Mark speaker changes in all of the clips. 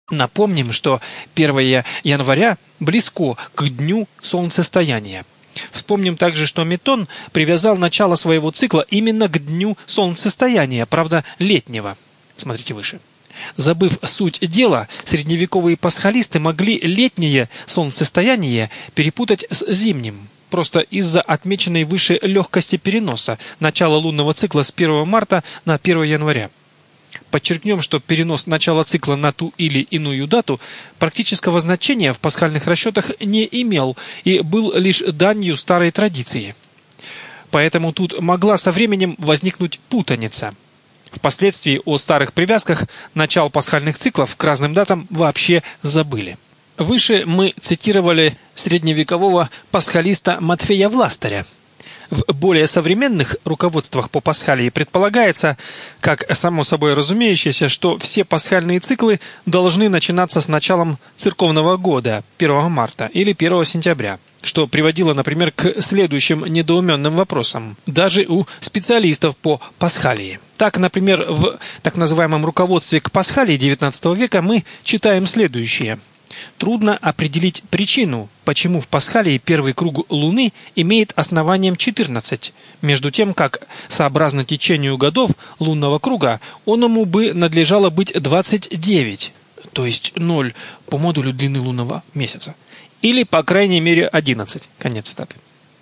Speaker 1: Напомним, что 1 января близко к дню солнцестояния. Вспомним также, что Метон привязал начало своего цикла именно к дню солнцестояния, правда, летнего. Смотрите выше. Забыв суть дела, средневековые пасхалисты могли летнее солнцестояние перепутать с зимним, просто из-за отмеченной выше легкости переноса начала лунного цикла с 1 марта на 1 января. Подчеркнем, что перенос начала цикла на ту или иную дату практического значения в пасхальных расчетах не имел и был лишь данью старой традиции. Поэтому тут могла со временем возникнуть путаница. Впоследствии о старых привязках начал пасхальных циклов к разным датам вообще забыли. Выше мы цитировали средневекового пасхалиста Матфея Властаря. В более современных руководствах по Пасхалии предполагается, как само собой разумеющееся, что все пасхальные циклы должны начинаться с началом церковного года, 1 марта или 1 сентября, что приводило, например, к следующим недоуменным вопросам, даже у специалистов по Пасхалии. Так, например, в так называемом руководстве к Пасхалии XIX века мы читаем следующее. Трудно определить причину, почему в Пасхалии первый круг Луны имеет основанием 14, между тем, как, сообразно течению годов лунного круга, оному бы надлежало быть 29, то есть 0 по модулю длины лунного месяца, или, по крайней мере, 11, конец цитаты,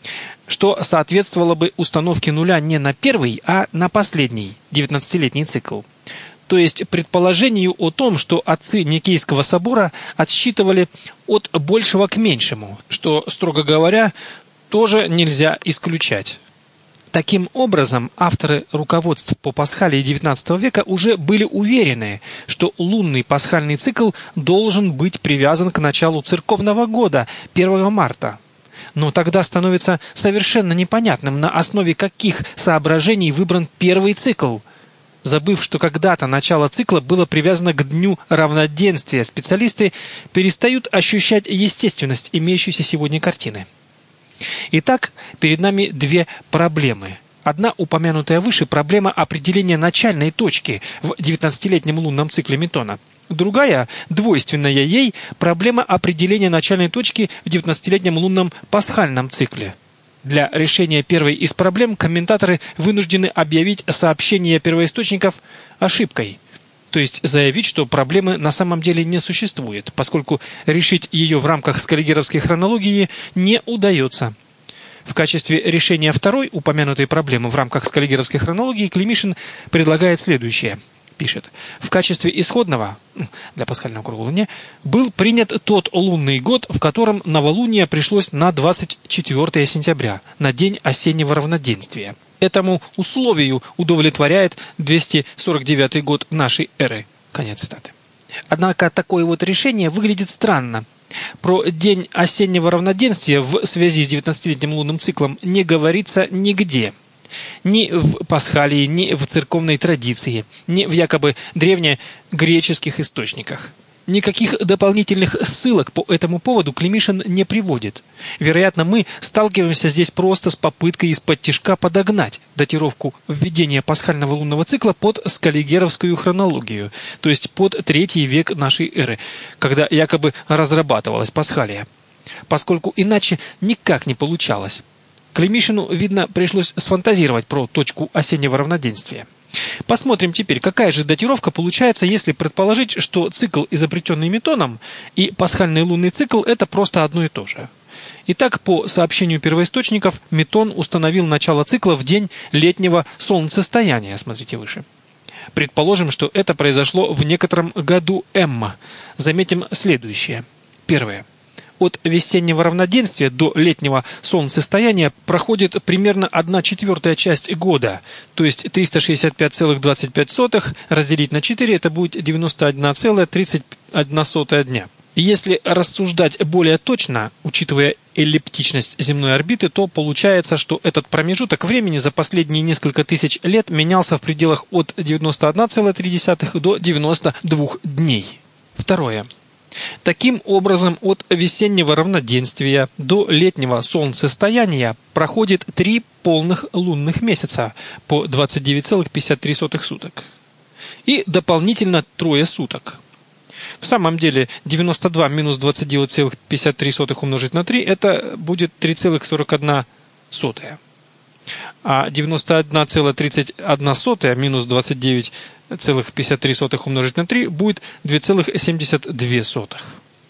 Speaker 1: что соответствовало бы установке нуля не на первый, а на последний, 19-летний цикл. То есть предположению о том, что отцы Никейского собора отсчитывали от большего к меньшему, что, строго говоря, тоже нельзя исключать. Таким образом, авторы руководств по Пасхалии XIX века уже были уверены, что лунный пасхальный цикл должен быть привязан к началу церковного года, 1 марта. Но тогда становится совершенно непонятным, на основе каких соображений выбран первый цикл. Забыв, что когда-то начало цикла было привязано к дню равноденствия, специалисты перестают ощущать естественность имеющейся сегодня картины. Итак, перед нами две проблемы. Одна, упомянутая выше, проблема определения начальной точки в 19-летнем лунном цикле Метона. Другая, двойственная ей, проблема определения начальной точки в 19-летнем лунном пасхальном цикле. Для решения первой из проблем комментаторы вынуждены объявить сообщение первоисточников ошибкой, то есть заявить, что проблемы на самом деле не существует, поскольку решить ее в рамках скаллигеровской хронологии не удается. В качестве решения второй упомянутой проблемы в рамках скаллигеровской хронологии Климишин предлагает следующее. Пишет: в качестве исходного для пасхального круга Луне был принят тот лунный год, в котором новолуние пришлось на 24 сентября, на день осеннего равноденствия. Этому условию удовлетворяет 249 год нашей эры. Конец цитаты. Однако такое вот решение выглядит странно. Про день осеннего равноденствия в связи с 19-летним лунным циклом не говорится нигде. Ни в Пасхалии, ни в церковной традиции, ни в якобы древнегреческих источниках. Никаких дополнительных ссылок по этому поводу Климишин не приводит. Вероятно, мы сталкиваемся здесь просто с попыткой из-под-тишка подогнать датировку введения пасхального лунного цикла под скаллигеровскую хронологию, то есть под III век нашей эры, когда якобы разрабатывалась Пасхалия. Поскольку иначе никак не получалось. Климишину, видно, пришлось сфантазировать про точку осеннего равноденствия. Посмотрим теперь, какая же датировка получается, если предположить, что цикл, изобретенный Метоном, и пасхальный лунный цикл – это просто одно и то же. Итак, по сообщению первоисточников, Метон установил начало цикла в день летнего солнцестояния, смотрите выше. Предположим, что это произошло в некотором году Эмма. Заметим следующее. Первое. От весеннего равноденствия до летнего солнцестояния проходит примерно 1/4 часть года, то есть 365,25 разделить на 4, это будет 91,31 дня. И если рассуждать более точно, учитывая эллиптичность земной орбиты, то получается, что этот промежуток времени за последние несколько тысяч лет менялся в пределах от 91,3 до 92 дней. Второе. Таким образом, от весеннего равноденствия до летнего солнцестояния проходит 3 полных лунных месяца по 29,53 суток и дополнительно 3 суток. В самом деле 92 минус 29,53 умножить на 3 это будет 3,41. А 91,31 минус 29,53 умножить на 3 будет 2,72.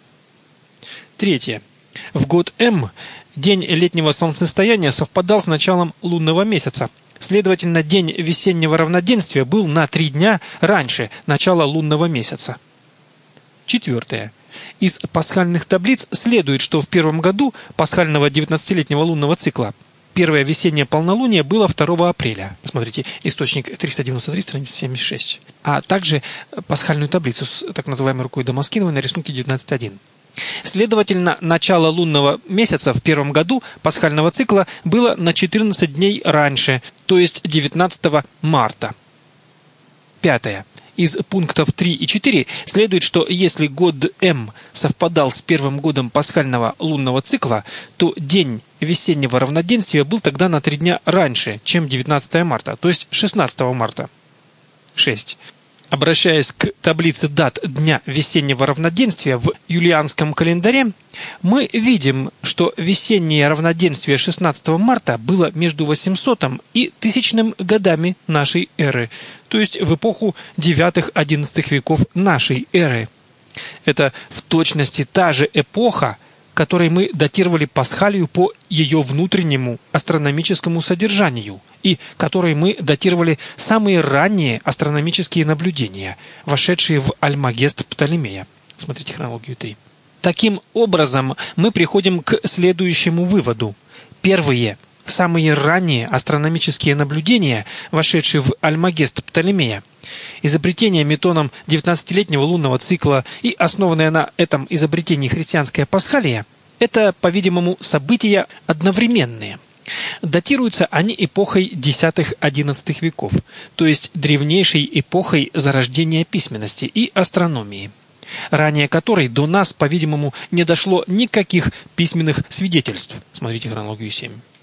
Speaker 1: Третье. В год М день летнего солнцестояния совпадал с началом лунного месяца. Следовательно, день весеннего равноденствия был на 3 дня раньше начала лунного месяца. Четвертое. Из пасхальных таблиц следует, что в первом году пасхального 19-летнего лунного цикла первое весеннее полнолуние было 2 апреля. Смотрите, источник 393, страница 76. А также пасхальную таблицу с так называемой рукой Дамаскиновой на рисунке 19.1. Следовательно, начало лунного месяца в первом году пасхального цикла было на 14 дней раньше, то есть 19 марта. Пятое. Из пунктов 3 и 4 следует, что если год М совпадал с первым годом пасхального лунного цикла, то день весеннего равноденствия был тогда на 3 дня раньше, чем 19 марта, то есть 16 марта. 6. Обращаясь к таблице дат Дня весеннего равноденствия в юлианском календаре, мы видим, что весеннее равноденствие 16 марта было между 800 и 1000 годами нашей эры, то есть в эпоху 9-11 веков нашей эры. Это в точности та же эпоха, которой мы датировали Пасхалию по ее внутреннему астрономическому содержанию и которой мы датировали самые ранние астрономические наблюдения, вошедшие в Альмагест Птолемея. Смотрите хронологию 3. Таким образом, мы приходим к следующему выводу. Первые, самые ранние астрономические наблюдения, вошедшие в Альмагест Птолемея, изобретение Метоном 19-летнего лунного цикла и основанное на этом изобретении христианская Пасхалия – это, по-видимому, события одновременные. Датируются они эпохой X-XI веков, то есть древнейшей эпохой зарождения письменности и астрономии, ранее которой до нас, по-видимому, не дошло никаких письменных свидетельств. Смотрите хронологию 7.